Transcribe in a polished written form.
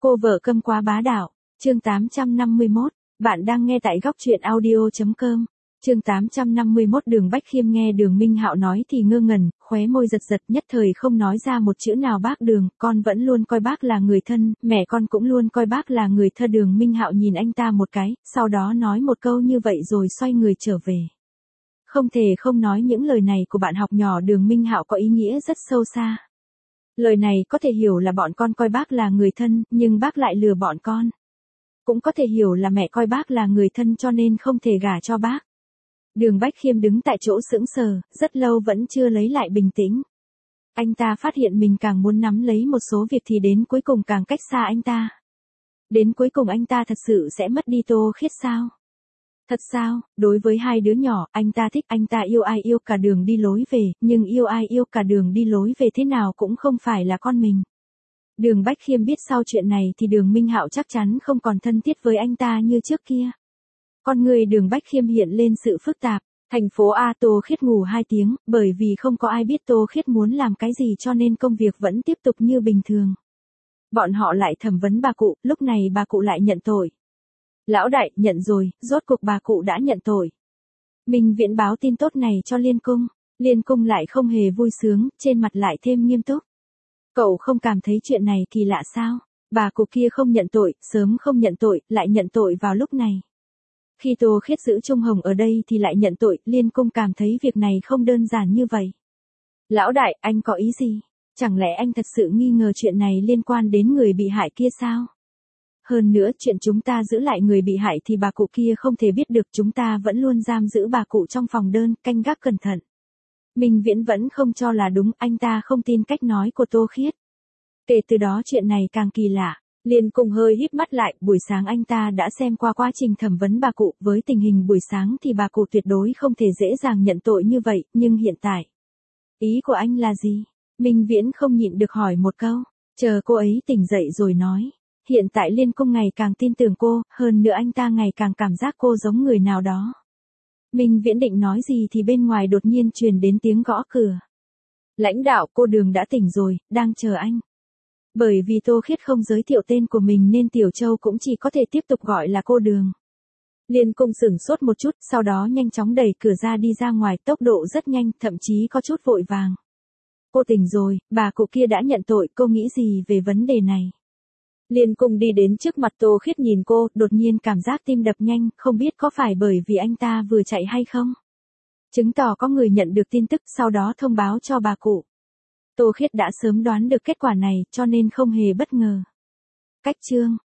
Cô vợ câm quá bá đạo. Chương 851. Bạn đang nghe tại góc truyện audio.com. Chương 851. Đường Bách Khiêm nghe Đường Minh Hạo nói thì ngơ ngẩn, khóe môi giật giật, nhất thời không nói ra một chữ nào. Bác Đường, con vẫn luôn coi bác là người thân, mẹ con cũng luôn coi bác là người thân. Đường Minh Hạo nhìn anh ta một cái, sau đó nói một câu như vậy rồi xoay người trở về. Không thể không nói những lời này của bạn học nhỏ Đường Minh Hạo có ý nghĩa rất sâu xa. Lời này có thể hiểu là bọn con coi bác là người thân, nhưng bác lại lừa bọn con. Cũng có thể hiểu là mẹ coi bác là người thân cho nên không thể gả cho bác. Đường Bách Khiêm đứng tại chỗ sững sờ, rất lâu vẫn chưa lấy lại bình tĩnh. Anh ta phát hiện mình càng muốn nắm lấy một số việc thì đến cuối cùng càng cách xa anh ta. Đến cuối cùng anh ta thật sự sẽ mất đi Tô Khiết sao? Thật sao, đối với hai đứa nhỏ, anh ta thích, anh ta yêu ai yêu cả đường đi lối về, nhưng yêu ai yêu cả đường đi lối về thế nào cũng không phải là con mình. Đường Bách Khiêm biết sau chuyện này thì Đường Minh Hạo chắc chắn không còn thân thiết với anh ta như trước kia. Con người Đường Bách Khiêm hiện lên sự phức tạp. Thành phố A. Tô Khiết ngủ 2 tiếng, bởi vì không có ai biết Tô Khiết muốn làm cái gì cho nên công việc vẫn tiếp tục như bình thường. Bọn họ lại thẩm vấn bà cụ, lúc này bà cụ lại nhận tội. Lão đại, nhận rồi, rốt cuộc bà cụ đã nhận tội. Minh Viễn báo tin tốt này cho Liên Cung. Liên Cung lại không hề vui sướng, trên mặt lại thêm nghiêm túc. Cậu không cảm thấy chuyện này kỳ lạ sao? Bà cụ kia không nhận tội, sớm không nhận tội, lại nhận tội vào lúc này. Khi Tô Khiết giữ Trung Hồng ở đây thì lại nhận tội, Liên Cung cảm thấy việc này không đơn giản như vậy. Lão đại, anh có ý gì? Chẳng lẽ anh thật sự nghi ngờ chuyện này liên quan đến người bị hại kia sao? Hơn nữa, chuyện chúng ta giữ lại người bị hại thì bà cụ kia không thể biết được, chúng ta vẫn luôn giam giữ bà cụ trong phòng đơn, canh gác cẩn thận. Minh Viễn vẫn không cho là đúng, anh ta không tin cách nói của Tô Khiết. Kể từ đó chuyện này càng kỳ lạ. Liên Cung hơi híp mắt lại, buổi sáng anh ta đã xem qua quá trình thẩm vấn bà cụ, với tình hình buổi sáng thì bà cụ tuyệt đối không thể dễ dàng nhận tội như vậy, nhưng hiện tại. Ý của anh là gì? Minh Viễn không nhịn được hỏi một câu, chờ cô ấy tỉnh dậy rồi nói. Hiện tại Liên Cung ngày càng tin tưởng cô, hơn nữa anh ta ngày càng cảm giác cô giống người nào đó. Minh Viễn định nói gì thì bên ngoài đột nhiên truyền đến tiếng gõ cửa. Lãnh đạo, cô Đường đã tỉnh rồi, đang chờ anh. Bởi vì Tô Khiết không giới thiệu tên của mình nên Tiểu Châu cũng chỉ có thể tiếp tục gọi là cô Đường. Liên Cung sửng sốt một chút, sau đó nhanh chóng đẩy cửa ra đi ra ngoài, tốc độ rất nhanh, thậm chí có chút vội vàng. Cô tỉnh rồi, bà cụ kia đã nhận tội, cô nghĩ gì về vấn đề này? Liên Cung đi đến trước mặt Tô Khiết nhìn cô, đột nhiên cảm giác tim đập nhanh, không biết có phải bởi vì anh ta vừa chạy hay không? Chứng tỏ có người nhận được tin tức, sau đó thông báo cho bà cụ. Tô Khiết đã sớm đoán được kết quả này, cho nên không hề bất ngờ. Cách chương